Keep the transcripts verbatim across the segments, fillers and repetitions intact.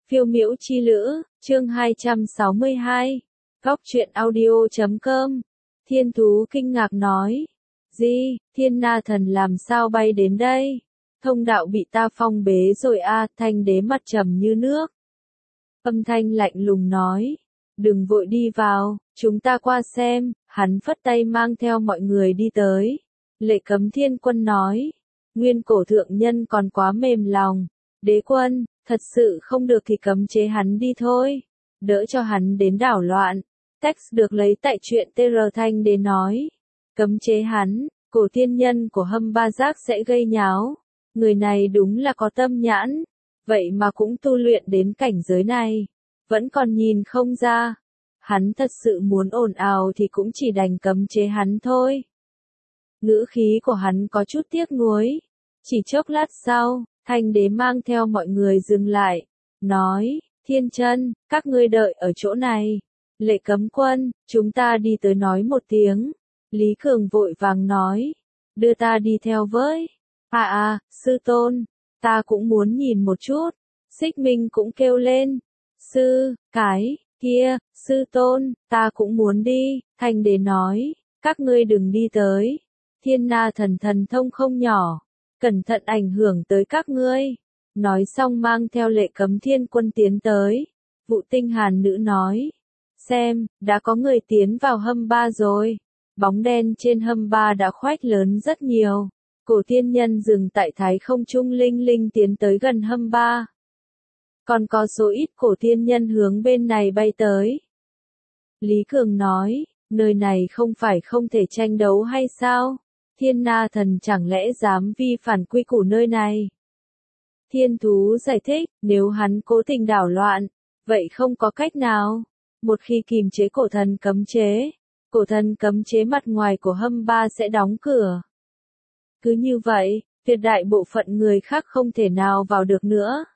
Phiêu miễu chi lữ, chương hai trăm sáu mươi hai. Góc truyện audio chấm com. Thiên thú kinh ngạc nói. Gì, thiên na thần làm sao bay đến đây? Thông đạo bị ta phong bế rồi a. Thanh đế mặt trầm như nước. Âm thanh lạnh lùng nói. Đừng vội đi vào, chúng ta qua xem. Hắn phất tay mang theo mọi người đi tới. Lệ Cấm Thiên Quân nói. Nguyên cổ thượng nhân còn quá mềm lòng. Đế quân, thật sự không được thì cấm chế hắn đi thôi. Đỡ cho hắn đến đảo loạn. Text được lấy tại truyện tê rờ Thanh Đế nói. Cấm chế hắn, cổ tiên nhân của Hâm Ba Giác sẽ gây nháo. Người này đúng là có tâm nhãn. Vậy mà cũng tu luyện đến cảnh giới này. Vẫn còn nhìn không ra. Hắn thật sự muốn ồn ào thì cũng chỉ đành cấm chế hắn thôi. Ngữ khí của hắn có chút tiếc nuối. Chỉ chốc lát sau, Thanh đế mang theo mọi người dừng lại. Nói, Thiên Chân, các ngươi đợi ở chỗ này. Lệ Cấm Quân, chúng ta đi tới nói một tiếng. Lý Cường vội vàng nói. Đưa ta đi theo với. À à, sư tôn. Ta cũng muốn nhìn một chút. Xích Minh cũng kêu lên. Sư, cái, kia, sư tôn, ta cũng muốn đi. Thanh đế nói. Các ngươi đừng đi tới. Thiên na thần thần thông không nhỏ. Cẩn thận ảnh hưởng tới các ngươi. Nói xong mang theo Lệ Cấm Thiên Quân tiến tới. Vụ Tinh Hàn nữ nói. Xem, đã có người tiến vào Hâm Ba rồi. Bóng đen trên Hâm Ba đã khoách lớn rất nhiều. Cổ tiên nhân dừng tại thái không trung linh linh tiến tới gần Hâm Ba. Còn có số ít cổ tiên nhân hướng bên này bay tới. Lý Cường nói, nơi này không phải không thể tranh đấu hay sao? Thiên na thần chẳng lẽ dám vi phản quy củ nơi này? Thiên thú giải thích, nếu hắn cố tình đảo loạn, vậy không có cách nào. Một khi kìm chế cổ thần cấm chế, cổ thần cấm chế mặt ngoài của Hâm Ba sẽ đóng cửa. Cứ như vậy, tuyệt đại bộ phận người khác không thể nào vào được nữa.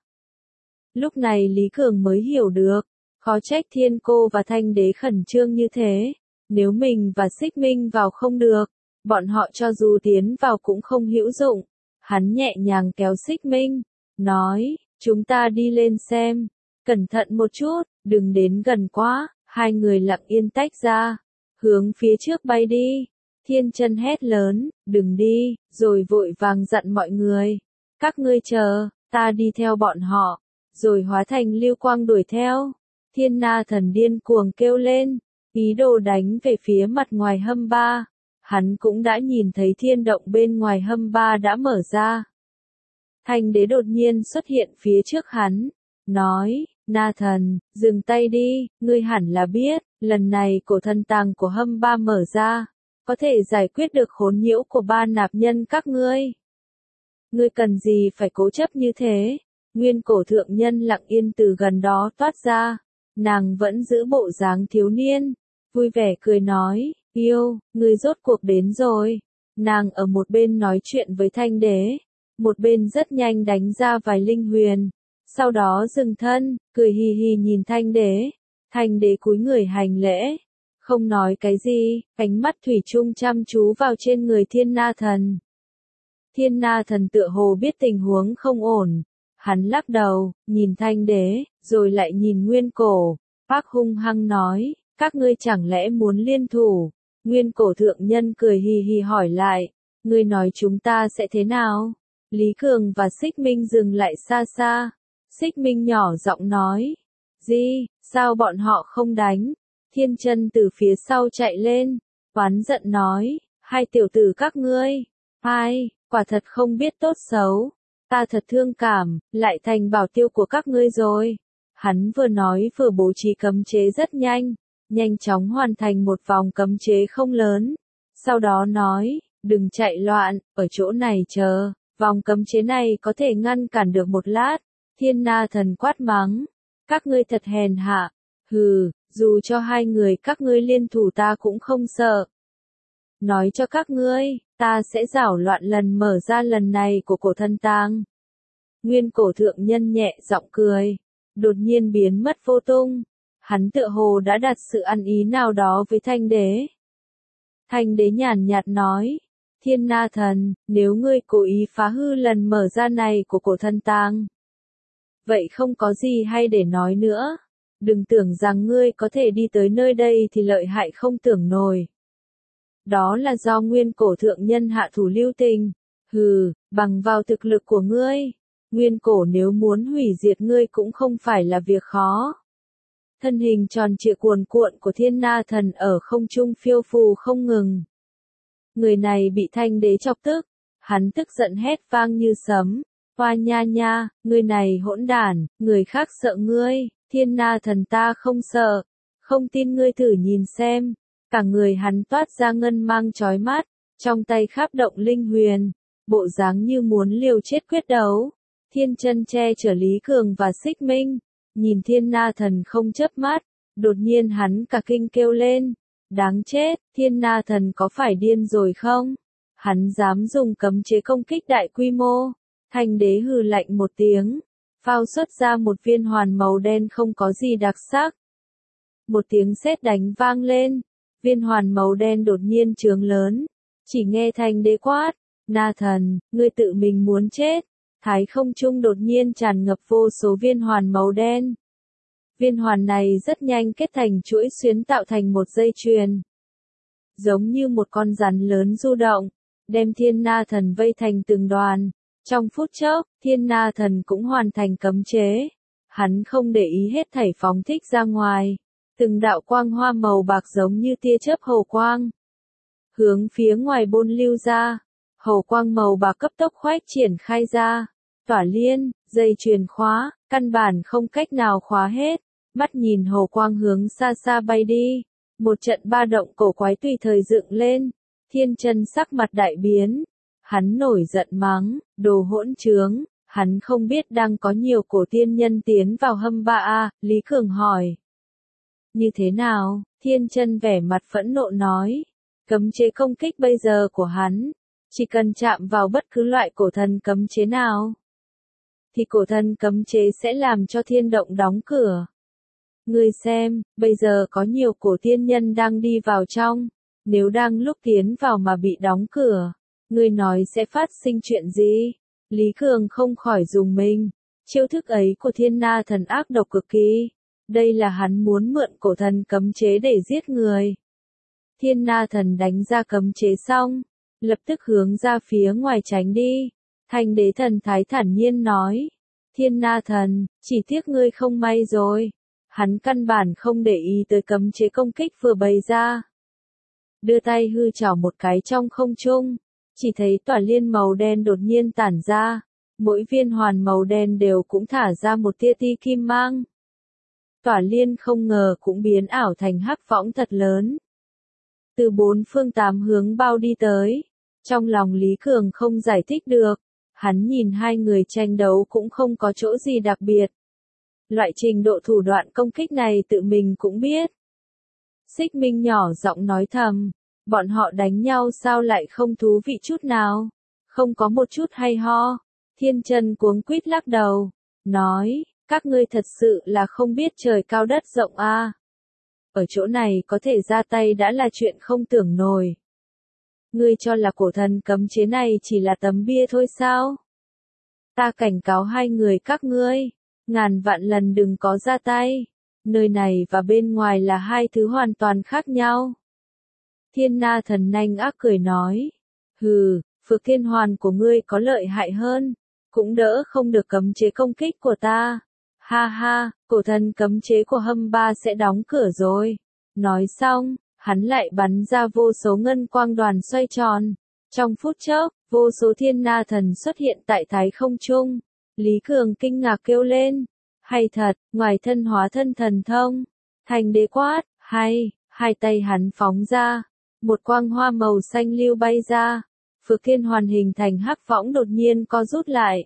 Lúc này Lý Cường mới hiểu được, khó trách Thiên Cô và Thanh Đế khẩn trương như thế. Nếu mình và Xích Minh vào không được, bọn họ cho dù tiến vào cũng không hữu dụng. Hắn nhẹ nhàng kéo Xích Minh, nói, chúng ta đi lên xem. Cẩn thận một chút, đừng đến gần quá. Hai người lặng yên tách ra, hướng phía trước bay đi. Thiên Chân hét lớn, đừng đi, rồi vội vàng dặn mọi người. Các ngươi chờ, ta đi theo bọn họ, rồi hóa thành lưu quang đuổi theo. Thiên na thần điên cuồng kêu lên, ý đồ đánh về phía mặt ngoài Hâm Ba. Hắn cũng đã nhìn thấy thiên động bên ngoài Hâm Ba đã mở ra. Thanh đế đột nhiên xuất hiện phía trước hắn, nói, na thần, dừng tay đi, ngươi hẳn là biết, lần này cổ thần tàng của Hâm Ba mở ra, có thể giải quyết được khốn nhiễu của ba nạp nhân các ngươi. Ngươi cần gì phải cố chấp như thế? Nguyên cổ thượng nhân lặng yên từ gần đó toát ra, nàng vẫn giữ bộ dáng thiếu niên, vui vẻ cười nói, yêu, ngươi rốt cuộc đến rồi. Nàng ở một bên nói chuyện với Thanh đế, một bên rất nhanh đánh ra vài linh huyền. Sau đó dừng thân, cười hì hì nhìn Thanh đế. Thanh đế cúi người hành lễ, không nói cái gì, ánh mắt thủy chung chăm chú vào trên người thiên na thần. Thiên na thần tựa hồ biết tình huống không ổn. Hắn lắc đầu, nhìn Thanh đế, rồi lại nhìn Nguyên cổ. Bác hung hăng nói, các ngươi chẳng lẽ muốn liên thủ? Nguyên cổ thượng nhân cười hì hì hỏi lại, ngươi nói chúng ta sẽ thế nào? Lý Cường và Xích Minh dừng lại xa xa. Xích Minh nhỏ giọng nói. Gì, sao bọn họ không đánh? Thiên Chân từ phía sau chạy lên. Oán giận nói. Hai tiểu tử các ngươi. Ai, quả thật không biết tốt xấu. Ta thật thương cảm, lại thành bảo tiêu của các ngươi rồi. Hắn vừa nói vừa bố trí cấm chế rất nhanh. Nhanh chóng hoàn thành một vòng cấm chế không lớn. Sau đó nói, đừng chạy loạn, ở chỗ này chờ. Vòng cấm chế này có thể ngăn cản được một lát. Thiên na thần quát mắng. Các ngươi thật hèn hạ. Hừ, dù cho hai người các ngươi liên thủ ta cũng không sợ. Nói cho các ngươi, ta sẽ giảo loạn lần mở ra lần này của cổ thần tàng. Nguyên cổ thượng nhân nhẹ giọng cười. Đột nhiên biến mất vô tung. Hắn tựa hồ đã đặt sự ăn ý nào đó với Thanh đế. Thanh đế nhàn nhạt nói. Thiên na thần, nếu ngươi cố ý phá hư lần mở ra này của cổ thần tàng, vậy không có gì hay để nói nữa. Đừng tưởng rằng ngươi có thể đi tới nơi đây thì lợi hại không tưởng nổi. Đó là do nguyên cổ thượng nhân hạ thủ lưu tình. Hừ, bằng vào thực lực của ngươi, nguyên cổ nếu muốn hủy diệt ngươi cũng không phải là việc khó. Thân hình tròn trịa cuồn cuộn của Thiên Na Thần ở không trung phiêu phù không ngừng. Người này bị Thanh Đế chọc tức, hắn tức giận hét vang như sấm. Hoa nha nha, người này hỗn đản, người khác sợ ngươi, Thiên Na Thần ta không sợ, không tin ngươi thử nhìn xem. Cả người hắn toát ra ngân mang chói mắt, trong tay kháp động linh huyền, bộ dáng như muốn liều chết quyết đấu. Thiên Chân che chở Lý Cường và Xích Minh, nhìn Thiên Na Thần không chớp mắt, đột nhiên hắn cả kinh kêu lên, đáng chết, Thiên Na Thần có phải điên rồi không? Hắn dám dùng cấm chế công kích đại quy mô. Thanh Đế hừ lạnh một tiếng, phao xuất ra một viên hoàn màu đen không có gì đặc sắc. Một tiếng sét đánh vang lên, viên hoàn màu đen đột nhiên trướng lớn, chỉ nghe Thanh Đế quát, Na Thần, ngươi tự mình muốn chết. Thái không trung đột nhiên tràn ngập vô số viên hoàn màu đen. Viên hoàn này rất nhanh kết thành chuỗi xuyến tạo thành một dây chuyền. Giống như một con rắn lớn du động, đem Thiên Na Thần vây thành từng đoàn. Trong phút chốc, Thiên Na Thần cũng hoàn thành cấm chế. Hắn không để ý hết thảy phóng thích ra ngoài. Từng đạo quang hoa màu bạc giống như tia chớp hầu quang. Hướng phía ngoài bôn lưu ra. Hầu quang màu bạc cấp tốc khoách triển khai ra. Tỏa liên, dây chuyền khóa, căn bản không cách nào khóa hết. Mắt nhìn hầu quang hướng xa xa bay đi. Một trận ba động cổ quái tùy thời dựng lên. Thiên Chân sắc mặt đại biến. Hắn nổi giận mắng, đồ hỗn trướng. Hắn không biết đang có nhiều cổ tiên nhân tiến vào hâm ba a. Lý Cường hỏi. Như thế nào? Thiên Chân vẻ mặt phẫn nộ nói. Cấm chế công kích bây giờ của hắn, chỉ cần chạm vào bất cứ loại cổ thần cấm chế nào, thì cổ thần cấm chế sẽ làm cho thiên động đóng cửa. Ngươi xem, bây giờ có nhiều cổ tiên nhân đang đi vào trong, nếu đang lúc tiến vào mà bị đóng cửa, ngươi nói sẽ phát sinh chuyện gì? Lý Cường không khỏi dùng mình, chiêu thức ấy của Thiên Na Thần ác độc cực kỳ, đây là hắn muốn mượn cổ thần cấm chế để giết người. Thiên Na Thần đánh ra cấm chế xong, lập tức hướng ra phía ngoài tránh đi. Thanh Đế thần thái thản nhiên nói, Thiên Na Thần, chỉ tiếc ngươi không may rồi. Hắn căn bản không để ý tới cấm chế công kích vừa bày ra. Đưa tay hư chảo một cái trong không trung, chỉ thấy tỏa liên màu đen đột nhiên tản ra, mỗi viên hoàn màu đen đều cũng thả ra một tia ti kim mang. Tỏa liên không ngờ cũng biến ảo thành hắc võng thật lớn. Từ bốn phương tám hướng bao đi tới. Trong lòng Lý Cường không giải thích được. Hắn nhìn hai người tranh đấu cũng không có chỗ gì đặc biệt. Loại trình độ thủ đoạn công kích này tự mình cũng biết. Xích Minh nhỏ giọng nói thầm. Bọn họ đánh nhau sao lại không thú vị chút nào. Không có một chút hay ho. Thiên Chân cuống quýt lắc đầu. Nói, các ngươi thật sự là không biết trời cao đất rộng a. À. Ở chỗ này có thể ra tay đã là chuyện không tưởng nổi. Ngươi cho là cổ thần cấm chế này chỉ là tấm bia thôi sao? Ta cảnh cáo hai người các ngươi, ngàn vạn lần đừng có ra tay. Nơi này và bên ngoài là hai thứ hoàn toàn khác nhau. Thiên Na Thần nanh ác cười nói. Hừ, Phược Thiên Hoàn của ngươi có lợi hại hơn, cũng đỡ không được cấm chế công kích của ta. Ha ha, cổ thần cấm chế của hâm ba sẽ đóng cửa rồi. Nói xong, hắn lại bắn ra vô số ngân quang đoàn xoay tròn. Trong phút chốc, vô số Thiên Na Thần xuất hiện tại thái không trung. Lý Cường kinh ngạc kêu lên. Hay thật, ngoài thân hóa thân thần thông. Thanh Đế quát, hay, hai tay hắn phóng ra. Một quang hoa màu xanh lưu bay ra. Phược Thiên Hoàn hình thành hắc võng đột nhiên co rút lại.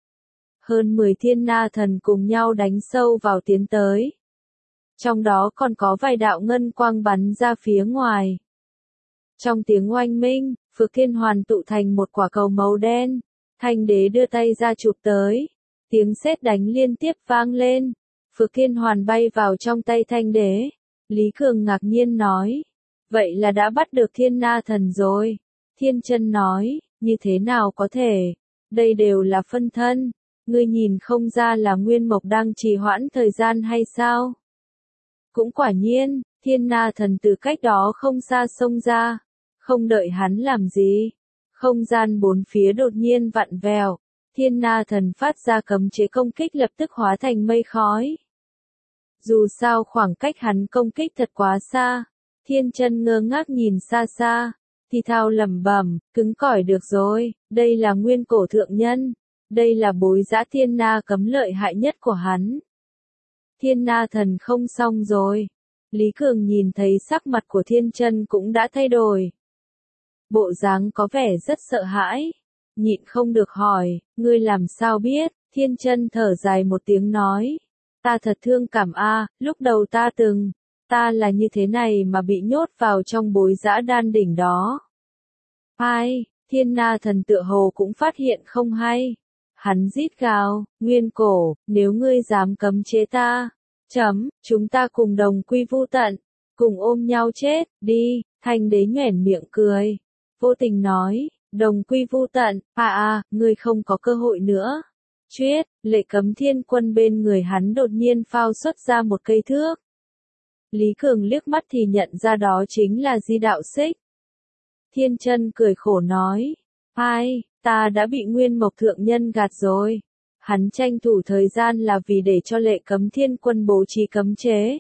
Hơn mười Thiên Na Thần cùng nhau đánh sâu vào tiến tới. Trong đó còn có vài đạo ngân quang bắn ra phía ngoài. Trong tiếng oanh minh, Phược Thiên Hoàn tụ thành một quả cầu màu đen. Thanh Đế đưa tay ra chụp tới. Tiếng sét đánh liên tiếp vang lên. Phược Thiên Hoàn bay vào trong tay Thanh Đế. Lý Cường ngạc nhiên nói. Vậy là đã bắt được Thiên Na Thần rồi. Thiên Chân nói, như thế nào có thể. Đây đều là phân thân. ngươi nhìn không ra là Nguyên Mộc đang trì hoãn thời gian hay sao? Cũng quả nhiên, Thiên Na Thần từ cách đó không xa xông ra, không đợi hắn làm gì. Không gian bốn phía đột nhiên vặn vẹo, Thiên Na Thần phát ra cấm chế công kích lập tức hóa thành mây khói. Dù sao khoảng cách hắn công kích thật quá xa, Thiên Chân ngơ ngác nhìn xa xa, thì thào lẩm bẩm, cứng cỏi được rồi, đây là Nguyên Cổ Thượng Nhân, đây là bối dã Thiên Na cấm lợi hại nhất của hắn. Thiên Na Thần không xong rồi. Lý Cường nhìn thấy sắc mặt của Thiên Chân cũng đã thay đổi. Bộ dáng có vẻ rất sợ hãi, nhịn không được hỏi, ngươi làm sao biết? Thiên Chân thở dài một tiếng nói, ta thật thương cảm a, lúc đầu ta từng, ta là như thế này mà bị nhốt vào trong bối dã đan đỉnh đó. Ai, Thiên Na Thần tựa hồ cũng phát hiện không hay. Hắn rít gào, Nguyên Cổ, nếu ngươi dám cấm chế ta, chấm, chúng ta cùng đồng quy vu tận, cùng ôm nhau chết, đi, Thanh Đế nhoẻn miệng cười, vô tình nói, đồng quy vu tận, à à, ngươi không có cơ hội nữa. Chuyết, Lệ Cấm Thiên Quân bên người hắn đột nhiên phao xuất ra một cây thước. Lý Cường liếc mắt thì nhận ra đó chính là Di Đạo Xích. Thiên Chân cười khổ nói, ai, ta đã bị Nguyên Mộc Thượng Nhân gạt rồi. Hắn tranh thủ thời gian là vì để cho Lệ Cấm Thiên Quân bố trí cấm chế.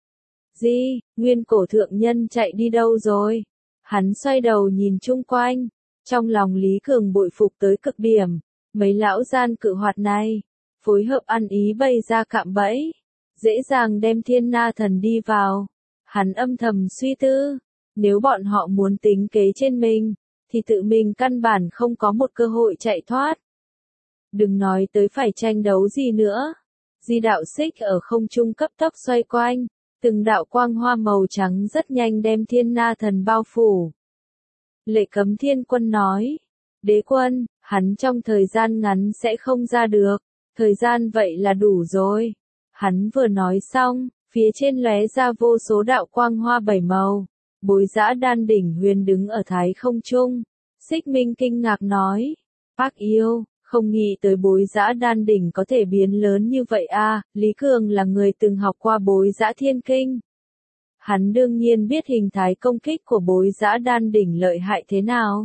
Di, Nguyên Cổ Thượng Nhân chạy đi đâu rồi? Hắn xoay đầu nhìn chung quanh, trong lòng Lý Cường bội phục tới cực điểm. Mấy lão gian cự hoạt này, phối hợp ăn ý bày ra cạm bẫy, dễ dàng đem Thiên Na Thần đi vào. Hắn âm thầm suy tư, nếu bọn họ muốn tính kế trên mình, thì tự mình căn bản không có một cơ hội chạy thoát. Đừng nói tới phải tranh đấu gì nữa. Di Đạo Xích ở không trung cấp tốc xoay quanh, từng đạo quang hoa màu trắng rất nhanh đem Thiên Na Thần bao phủ. Lệ Cấm Thiên Quân nói, Đế Quân, hắn trong thời gian ngắn sẽ không ra được, thời gian vậy là đủ rồi. Hắn vừa nói xong, phía trên lóe ra vô số đạo quang hoa bảy màu, bối dã đan đỉnh huyền đứng ở thái không trung. Xích Minh kinh ngạc nói, Bác yêu, không nghĩ tới bối dã đan đỉnh có thể biến lớn như vậy a. Lý Cường là người từng học qua bối dã thiên kinh. Hắn đương nhiên biết hình thái công kích của bối dã đan đỉnh lợi hại thế nào.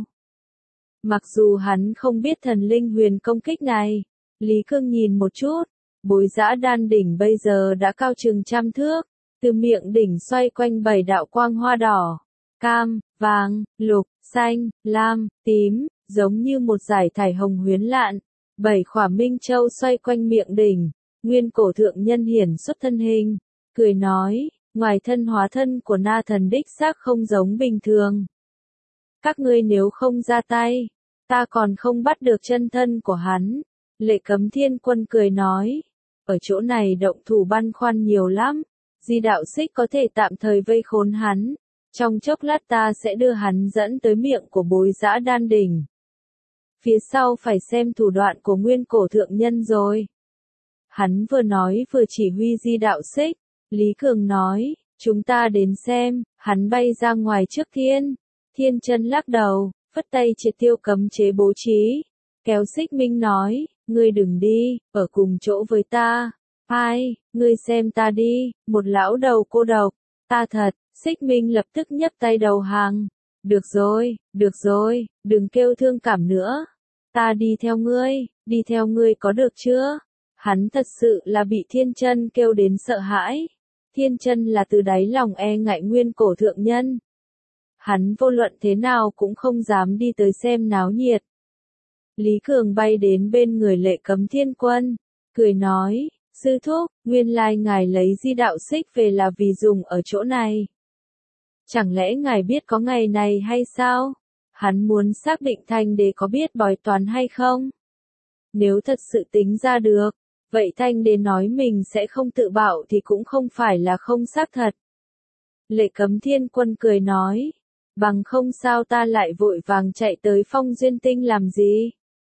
Mặc dù hắn không biết thần linh huyền công kích này, Lý Cường nhìn một chút, bối dã đan đỉnh bây giờ đã cao chừng trăm thước, từ miệng đỉnh xoay quanh bảy đạo quang hoa đỏ, cam, vàng, lục, xanh, lam, tím, giống như một dải thải hồng huyến lạn, bảy khỏa minh châu xoay quanh miệng đỉnh. Nguyên Cổ Thượng Nhân hiển xuất thân hình, cười nói, ngoài thân hóa thân của Na Thần đích xác không giống bình thường. Các ngươi nếu không ra tay, ta còn không bắt được chân thân của hắn. Lệ Cấm Thiên Quân cười nói, ở chỗ này động thủ băn khoăn nhiều lắm, Di Đạo Xích có thể tạm thời vây khốn hắn, trong chốc lát ta sẽ đưa hắn dẫn tới miệng của bối dã đan đỉnh. Phía sau phải xem thủ đoạn của Nguyên Cổ Thượng Nhân rồi. Hắn vừa nói vừa chỉ huy Di Đạo Xích. Lý Cường nói, chúng ta đến xem. Hắn bay ra ngoài trước thiên. Thiên Chân lắc đầu, phất tay triệt tiêu cấm chế bố trí. Kéo Xích Minh nói, ngươi đừng đi, ở cùng chỗ với ta. Ai, ngươi xem ta đi, một lão đầu cô độc. Ta thật. Xích Minh lập tức nhấc tay đầu hàng. Được rồi, được rồi, đừng kêu thương cảm nữa. Ta đi theo ngươi, đi theo ngươi có được chưa? Hắn thật sự là bị Thiên Chân kêu đến sợ hãi. Thiên Chân là từ đáy lòng e ngại Nguyên Cổ Thượng Nhân. Hắn vô luận thế nào cũng không dám đi tới xem náo nhiệt. Lý Cường bay đến bên người Lệ Cấm Thiên Quân, cười nói, sư thúc, nguyên lai ngài lấy Di Đạo Xích về là vì dùng ở chỗ này. Chẳng lẽ ngài biết có ngày này hay sao? Hắn muốn xác định Thanh Đế có biết bói toán hay không? Nếu thật sự tính ra được, vậy Thanh Đế nói mình sẽ không tự bạo thì cũng không phải là không xác thật. Lệ Cấm Thiên Quân cười nói, bằng không sao ta lại vội vàng chạy tới Phong Duyên Tinh làm gì?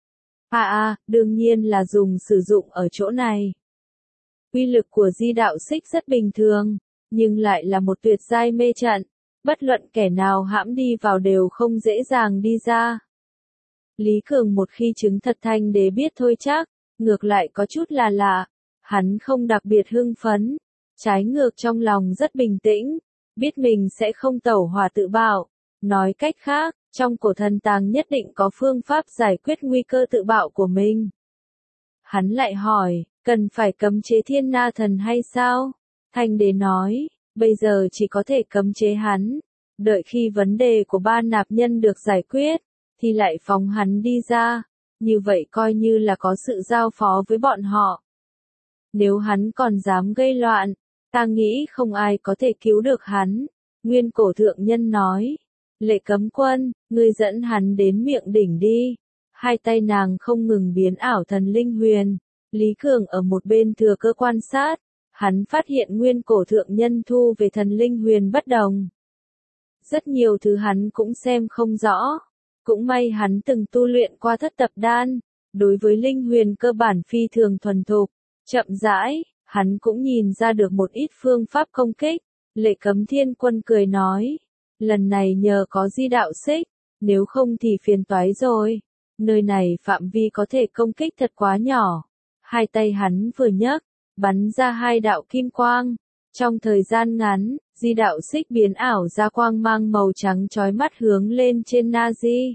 À à, đương nhiên là dùng sử dụng ở chỗ này. Uy lực của Di Đạo Xích rất bình thường, nhưng lại là một tuyệt giai mê trận. Bất luận kẻ nào hãm đi vào đều không dễ dàng đi ra. Lý Cường một khi chứng thật Thanh Đế biết thôi chắc, ngược lại có chút là lạ. Hắn không đặc biệt hưng phấn, trái ngược trong lòng rất bình tĩnh, biết mình sẽ không tẩu hỏa tự bạo. Nói cách khác, trong cổ thần tàng nhất định có phương pháp giải quyết nguy cơ tự bạo của mình. Hắn lại hỏi, cần phải cấm chế Thiên Na Thần hay sao? Thanh đế nói, bây giờ chỉ có thể cấm chế hắn. Đợi khi vấn đề của ba nạp nhân được giải quyết, thì lại phóng hắn đi ra. Như vậy coi như là có sự giao phó với bọn họ. Nếu hắn còn dám gây loạn, ta nghĩ không ai có thể cứu được hắn. Nguyên cổ thượng nhân nói, Lệ Cấm Quân, ngươi dẫn hắn đến miệng đỉnh đi. Hai tay nàng không ngừng biến ảo thần linh huyền. Lý Cường ở một bên thừa cơ quan sát. Hắn phát hiện nguyên cổ thượng nhân thu về thần linh huyền bất đồng. Rất nhiều thứ hắn cũng xem không rõ. Cũng may hắn từng tu luyện qua thất tập đan. Đối với linh huyền cơ bản phi thường thuần thục. Chậm rãi, hắn cũng nhìn ra được một ít phương pháp công kích. Lệ Cấm Thiên Quân cười nói. Lần này nhờ có di đạo xích. Nếu không thì phiền toái rồi. Nơi này phạm vi có thể công kích thật quá nhỏ. Hai tay hắn vừa nhấc, bắn ra hai đạo kim quang. Trong thời gian ngắn, di đạo xích biến ảo ra quang mang màu trắng chói mắt hướng lên trên Na-di.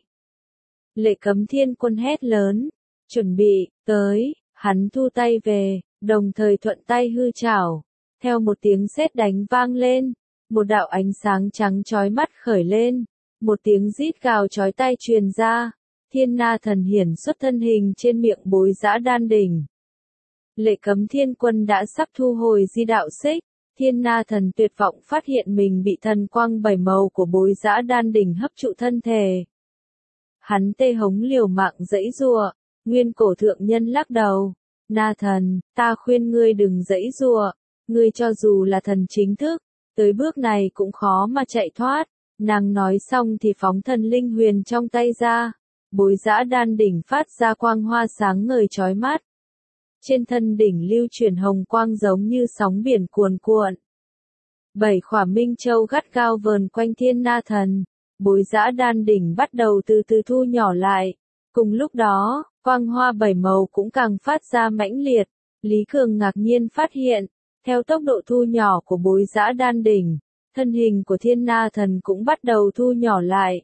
Lệ Cấm Thiên Quân hét lớn. Chuẩn bị, tới, hắn thu tay về, đồng thời thuận tay hư chảo. Theo một tiếng sét đánh vang lên, một đạo ánh sáng trắng chói mắt khởi lên. Một tiếng rít gào chói tai truyền ra. Thiên Na Thần hiển xuất thân hình trên miệng Bối Dã Đan đỉnh. Lệ Cấm Thiên Quân đã sắp thu hồi di đạo xích. Thiên Na Thần tuyệt vọng phát hiện mình bị thần quang bảy màu của Bối Dã Đan đỉnh hấp trụ thân thể. Hắn tê hống liều mạng giãy giụa. Nguyên cổ thượng nhân lắc đầu. Na Thần, ta khuyên ngươi đừng giãy giụa. Ngươi cho dù là thần chính thức, tới bước này cũng khó mà chạy thoát. Nàng nói xong thì phóng thần linh huyền trong tay ra. Bối Dã Đan đỉnh phát ra quang hoa sáng ngời chói mắt. Trên thân đỉnh lưu chuyển hồng quang giống như sóng biển cuồn cuộn. Bảy khỏa minh châu gắt gao vờn quanh Thiên Na Thần. Bối Dã Đan đỉnh bắt đầu từ từ thu nhỏ lại. Cùng lúc đó, quang hoa bảy màu cũng càng phát ra mãnh liệt. Lý Cường ngạc nhiên phát hiện, theo tốc độ thu nhỏ của Bối Dã Đan đỉnh, thân hình của Thiên Na Thần cũng bắt đầu thu nhỏ lại.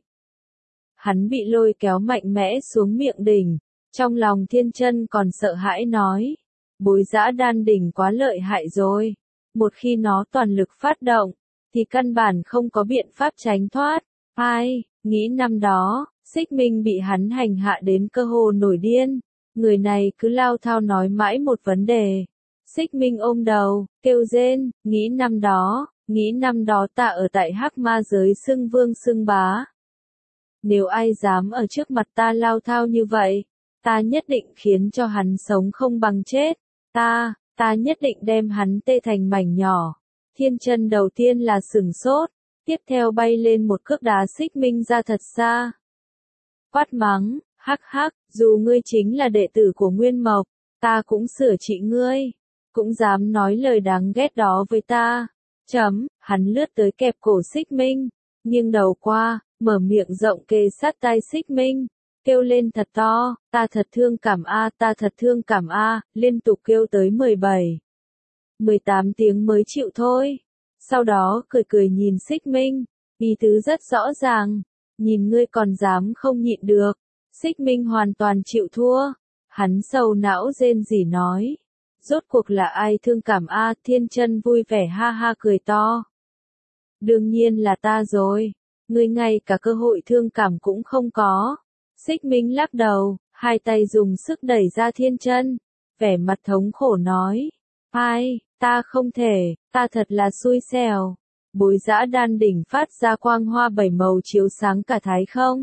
Hắn bị lôi kéo mạnh mẽ xuống miệng đỉnh. Trong lòng Thiên Chân còn sợ hãi nói. Bối Dã Đan đỉnh quá lợi hại rồi. Một khi nó toàn lực phát động, thì căn bản không có biện pháp tránh thoát. Ai, nghĩ năm đó, Xích Minh bị hắn hành hạ đến cơ hồ nổi điên. Người này cứ lao thao nói mãi một vấn đề. Xích Minh ôm đầu, kêu rên, nghĩ năm đó, nghĩ năm đó ta ở tại Hắc Ma giới xưng vương xưng bá. Nếu ai dám ở trước mặt ta lao thao như vậy, ta nhất định khiến cho hắn sống không bằng chết. Ta, ta nhất định đem hắn tê thành mảnh nhỏ. Thiên Chân đầu tiên là sửng sốt, tiếp theo bay lên một cước đá Xích Minh ra thật xa. Quát mắng, hắc hắc, dù ngươi chính là đệ tử của Nguyên Mộc, ta cũng sửa trị ngươi. Cũng dám nói lời đáng ghét đó với ta. Chấm, hắn lướt tới kẹp cổ Xích Minh, nghiêng đầu qua, mở miệng rộng kề sát tai Xích Minh, kêu lên thật to, ta thật thương cảm a, ta thật thương cảm a, liên tục kêu tới mười bảy, mười tám tiếng mới chịu thôi. Sau đó cười cười nhìn Xích Minh, ý tứ rất rõ ràng, nhìn ngươi còn dám không nhịn được. Xích Minh hoàn toàn chịu thua, hắn sầu não rên rỉ nói, rốt cuộc là ai thương cảm a? Thiên Chân vui vẻ ha ha cười to. Đương nhiên là ta rồi, ngươi ngay cả cơ hội thương cảm cũng không có. Xích Minh lắc đầu, hai tay dùng sức đẩy ra Thiên Chân, vẻ mặt thống khổ nói, ai, ta không thể, ta thật là xui xẻo. Bối Dã Đan đỉnh phát ra quang hoa bảy màu chiếu sáng cả thái không.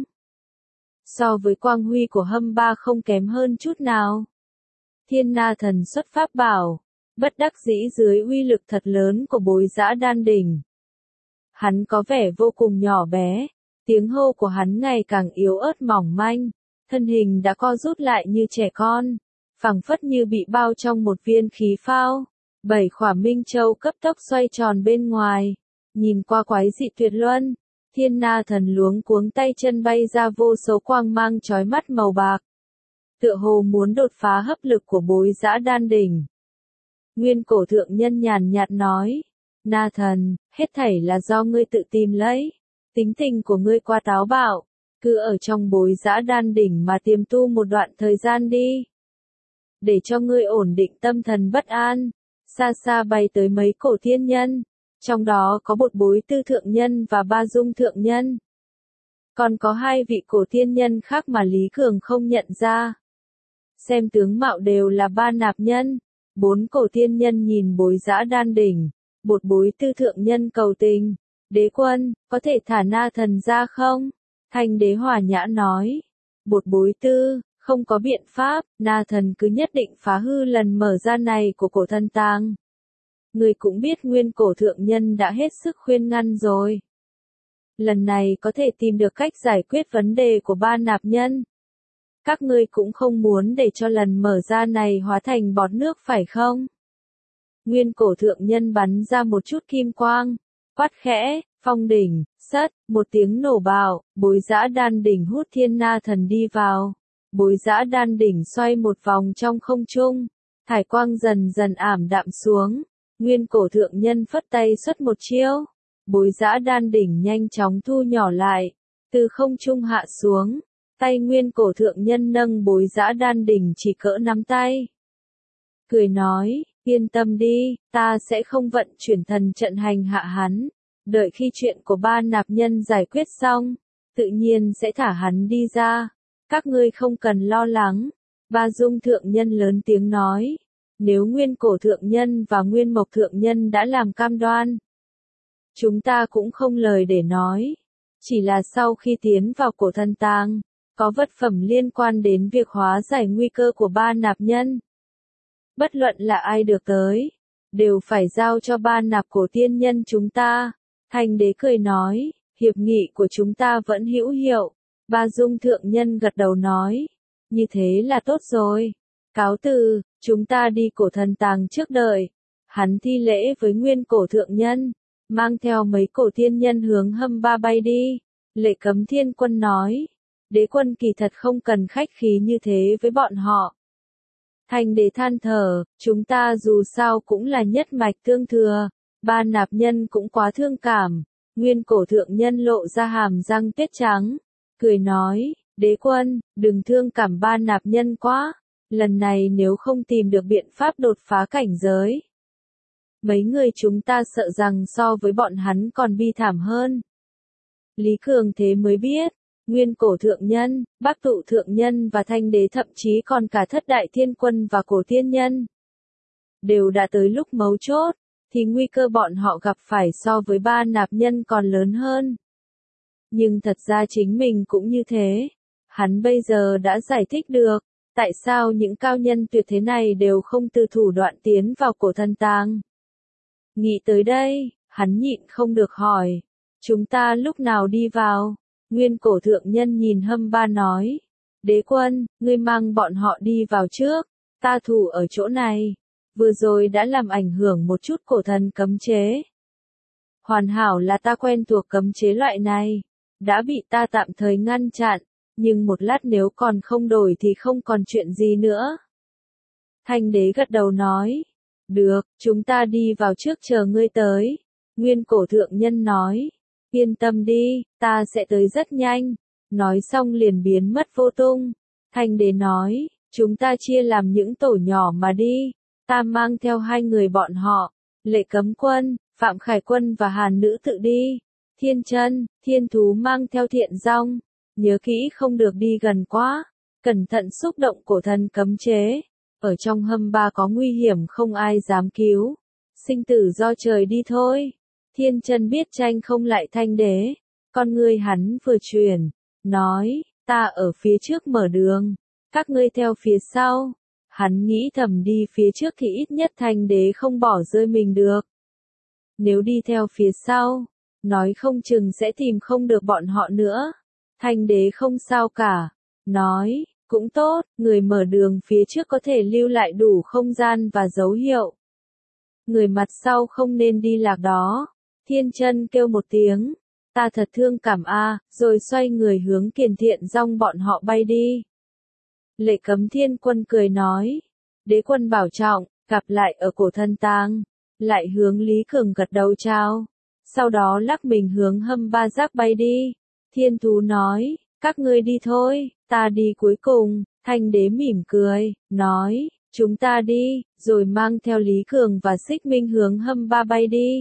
So với quang huy của Hâm Ba không kém hơn chút nào. Thiên Na Thần xuất pháp bảo, bất đắc dĩ dưới uy lực thật lớn của Bối Dã Đan đỉnh. Hắn có vẻ vô cùng nhỏ bé, tiếng hô của hắn ngày càng yếu ớt mỏng manh, thân hình đã co rút lại như trẻ con, phẳng phất như bị bao trong một viên khí phao. Bảy khỏa minh châu cấp tốc xoay tròn bên ngoài, nhìn qua quái dị tuyệt luân. Thiên Na Thần luống cuống tay chân bay ra vô số quang mang chói mắt màu bạc. tựa hồ muốn đột phá hấp lực của bối dã đan đỉnh. Nguyên cổ thượng nhân nhàn nhạt nói, Na Thần, hết thảy là do ngươi tự tìm lấy, tính tình của ngươi quá táo bạo, cứ ở trong bối dã đan đỉnh mà tiềm tu một đoạn thời gian đi. Để cho ngươi ổn định tâm thần bất an, xa xa bay tới mấy cổ thiên nhân, trong đó có một bối tư thượng nhân và ba dung thượng nhân. Còn có hai vị cổ thiên nhân khác mà Lý Cường không nhận ra. Xem tướng mạo đều là ba nạp nhân, bốn cổ thiên nhân nhìn bối dã đan đỉnh, một bối tư thượng nhân cầu tình, đế quân, có thể thả Na Thần ra không? Thanh đế hòa nhã nói, một bối tư, không có biện pháp, Na Thần cứ nhất định phá hư lần mở ra này của cổ thân tang. Người cũng biết nguyên cổ thượng nhân đã hết sức khuyên ngăn rồi. Lần này có thể tìm được cách giải quyết vấn đề của ba nạp nhân. Các ngươi cũng không muốn để cho lần mở ra này hóa thành bọt nước phải không? Nguyên cổ thượng nhân bắn ra một chút kim quang, quát khẽ, phong đỉnh, sất, một tiếng nổ bạo, bối dã đan đỉnh hút Thiên Na Thần đi vào. Bối dã đan đỉnh xoay một vòng trong không trung, thải quang dần dần ảm đạm xuống. Nguyên cổ thượng nhân phất tay xuất một chiêu, bối dã đan đỉnh nhanh chóng thu nhỏ lại, từ không trung hạ xuống. Tay nguyên cổ thượng nhân nâng bối dã đan đỉnh chỉ cỡ nắm tay. Cười nói, yên tâm đi, ta sẽ không vận chuyển thần trận hành hạ hắn. Đợi khi chuyện của ba nạp nhân giải quyết xong, tự nhiên sẽ thả hắn đi ra. Các ngươi không cần lo lắng. Ba dung thượng nhân lớn tiếng nói. Nếu nguyên cổ thượng nhân và nguyên mộc thượng nhân đã làm cam đoan, chúng ta cũng không lời để nói. Chỉ là sau khi tiến vào cổ thân tang, có vật phẩm liên quan đến việc hóa giải nguy cơ của ba nạp nhân. Bất luận là ai được tới, đều phải giao cho ba nạp cổ tiên nhân chúng ta. Thanh đế cười nói, hiệp nghị của chúng ta vẫn hữu hiệu. Ba dung thượng nhân gật đầu nói, như thế là tốt rồi. Cáo từ, chúng ta đi cổ thần tàng trước đợi. Hắn thi lễ với nguyên cổ thượng nhân, mang theo mấy cổ thiên nhân hướng hâm ba bay đi. Lệ Cấm Thiên Quân nói, đế quân kỳ thật không cần khách khí như thế với bọn họ. Thanh đế than thở, chúng ta dù sao cũng là nhất mạch tương thừa, ba nạp nhân cũng quá thương cảm. Nguyên cổ thượng nhân lộ ra hàm răng tuyết trắng, cười nói, đế quân, đừng thương cảm ba nạp nhân quá, lần này nếu không tìm được biện pháp đột phá cảnh giới, mấy người chúng ta sợ rằng so với bọn hắn còn bi thảm hơn. Lý Cường thế mới biết, nguyên cổ thượng nhân, bắc tụ thượng nhân và thanh đế thậm chí còn cả thất đại thiên quân và cổ tiên nhân, đều đã tới lúc mấu chốt, thì nguy cơ bọn họ gặp phải so với ba nạp nhân còn lớn hơn. Nhưng thật ra chính mình cũng như thế. Hắn bây giờ đã giải thích được, tại sao những cao nhân tuyệt thế này đều không từ thủ đoạn tiến vào cổ thân tang. Nghĩ tới đây, hắn nhịn không được hỏi, chúng ta lúc nào đi vào? Nguyên cổ thượng nhân nhìn hâm ba nói, đế quân, ngươi mang bọn họ đi vào trước, ta thủ ở chỗ này, vừa rồi đã làm ảnh hưởng một chút cổ thần cấm chế. Hoàn hảo là ta quen thuộc cấm chế loại này, đã bị ta tạm thời ngăn chặn, nhưng một lát nếu còn không đổi thì không còn chuyện gì nữa. Thanh đế gật đầu nói, được, chúng ta đi vào trước chờ ngươi tới. Nguyên cổ thượng nhân nói, yên tâm đi, ta sẽ tới rất nhanh. Nói xong liền biến mất vô tung. Thanh đế nói, chúng ta chia làm những tổ nhỏ mà đi. Ta mang theo hai người bọn họ, Lệ Cấm Quân, Phạm Khải Quân và Hàn Nữ tự đi. Thiên Chân, Thiên Thú mang theo Thiện Dong. Nhớ kỹ không được đi gần quá, cẩn thận xúc động cổ thần cấm chế. Ở trong hâm ba có nguy hiểm không ai dám cứu. Sinh tử do trời đi thôi. Thiên Chân biết tranh không lại thanh đế. Con ngươi hắn vừa chuyển, nói, ta ở phía trước mở đường, các ngươi theo phía sau. Hắn nghĩ thầm đi phía trước thì ít nhất thanh đế không bỏ rơi mình được. Nếu đi theo phía sau, nói không chừng sẽ tìm không được bọn họ nữa. Thanh đế không sao cả, nói, cũng tốt, người mở đường phía trước có thể lưu lại đủ không gian và dấu hiệu. Người mặt sau không nên đi lạc đó. Thiên Chân kêu một tiếng, ta thật thương cảm a, rồi xoay người hướng Kiền Thiện Dong bọn họ bay đi. Lệ Cấm Thiên Quân cười nói, đế quân bảo trọng, gặp lại ở cổ thân tang, lại hướng Lý Cường gật đầu chào, sau đó lắc mình hướng Hâm Ba Giác bay đi. Thiên thú nói, các ngươi đi thôi, ta đi cuối cùng. Thanh đế mỉm cười, nói, chúng ta đi, rồi mang theo Lý Cường và Xích Minh hướng Hâm Ba bay đi.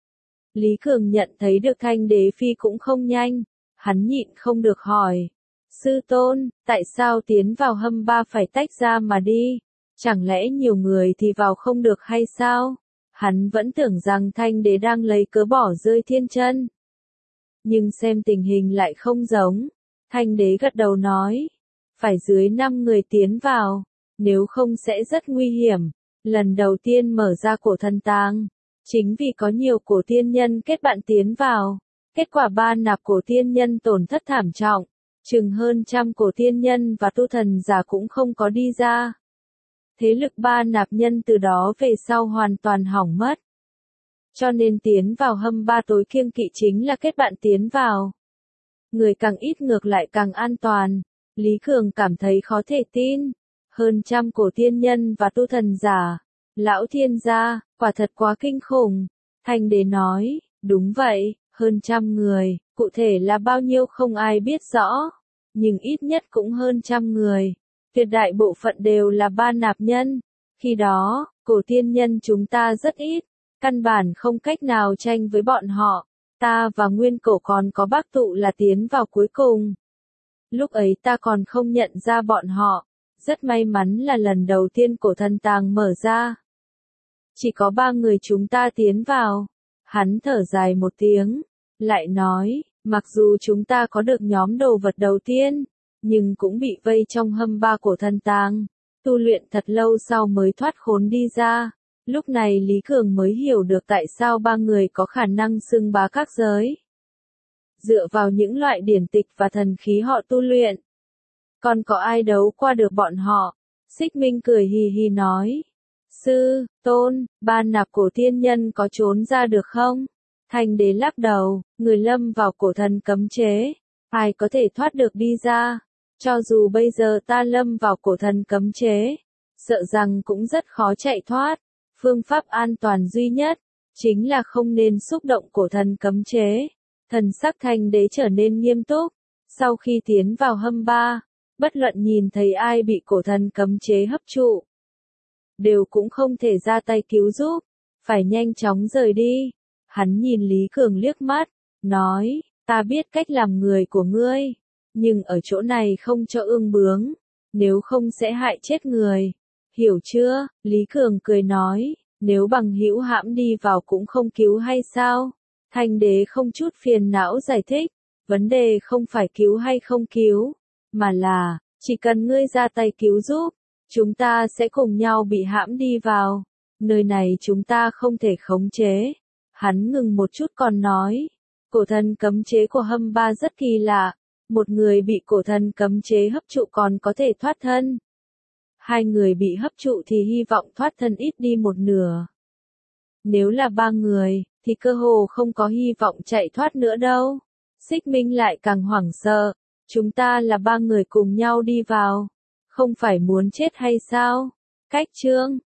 Lý Cường nhận thấy được Thanh đế phi cũng không nhanh, hắn nhịn không được hỏi, sư tôn, tại sao tiến vào Hâm Ba phải tách ra mà đi, chẳng lẽ nhiều người thì vào không được hay sao? Hắn vẫn tưởng rằng Thanh đế đang lấy cớ bỏ rơi thiên chân. Nhưng xem tình hình lại không giống, Thanh đế gật đầu nói, phải dưới năm người tiến vào, nếu không sẽ rất nguy hiểm. Lần đầu tiên mở ra cổ thân tang, chính vì có nhiều cổ tiên nhân kết bạn tiến vào, kết quả ba nạp cổ tiên nhân tổn thất thảm trọng, chừng hơn trăm cổ tiên nhân và tu thần giả cũng không có đi ra. Thế lực ba nạp nhân từ đó về sau hoàn toàn hỏng mất. Cho nên tiến vào Hâm Ba tối kiêng kỵ chính là kết bạn tiến vào. Người càng ít ngược lại càng an toàn. Lý Cường cảm thấy khó thể tin. Hơn trăm cổ tiên nhân và tu thần giả. Lão thiên gia, quả thật quá kinh khủng. Thanh đế nói, đúng vậy, hơn trăm người, cụ thể là bao nhiêu không ai biết rõ. Nhưng ít nhất cũng hơn trăm người. Tuyệt đại bộ phận đều là ba nạp nhân. Khi đó, cổ tiên nhân chúng ta rất ít. Căn bản không cách nào tranh với bọn họ. Ta và nguyên cổ còn có bác tụ là tiến vào cuối cùng. Lúc ấy ta còn không nhận ra bọn họ. Rất may mắn là lần đầu tiên cổ thân tàng mở ra. Chỉ có ba người chúng ta tiến vào. Hắn thở dài một tiếng. Lại nói, mặc dù chúng ta có được nhóm đồ vật đầu tiên, nhưng cũng bị vây trong Hâm Ba cổ thân tang. Tu luyện thật lâu sau mới thoát khốn đi ra. Lúc này Lý Cường mới hiểu được tại sao ba người có khả năng xưng bá các giới. Dựa vào những loại điển tịch và thần khí họ tu luyện. Còn có ai đấu qua được bọn họ? Xích Minh cười hì hì nói. Sư, tôn, ba nạp cổ tiên nhân có trốn ra được không? Thanh đế lắc đầu, người lâm vào cổ thần cấm chế. Ai có thể thoát được đi ra? Cho dù bây giờ ta lâm vào cổ thần cấm chế, sợ rằng cũng rất khó chạy thoát. Phương pháp an toàn duy nhất, chính là không nên xúc động cổ thần cấm chế. Thần sắc Thanh đế trở nên nghiêm túc. Sau khi tiến vào Hâm Ba, bất luận nhìn thấy ai bị cổ thần cấm chế hấp trụ, đều cũng không thể ra tay cứu giúp, phải nhanh chóng rời đi. Hắn nhìn Lý Cường liếc mắt, nói, ta biết cách làm người của ngươi, nhưng ở chỗ này không cho ương bướng, nếu không sẽ hại chết người. Hiểu chưa? Lý Cường cười nói, nếu bằng hữu hãm đi vào cũng không cứu hay sao? Thanh đế không chút phiền não giải thích, vấn đề không phải cứu hay không cứu, mà là, chỉ cần ngươi ra tay cứu giúp, chúng ta sẽ cùng nhau bị hãm đi vào. Nơi này chúng ta không thể khống chế. Hắn ngừng một chút còn nói, cổ thần cấm chế của Hâm Ba rất kỳ lạ. Một người bị cổ thần cấm chế hấp trụ còn có thể thoát thân. Hai người bị hấp trụ thì hy vọng thoát thân ít đi một nửa. Nếu là ba người, thì cơ hồ không có hy vọng chạy thoát nữa đâu. Xích Minh lại càng hoảng sợ. Chúng ta là ba người cùng nhau đi vào. Không phải muốn chết hay sao? Cách chương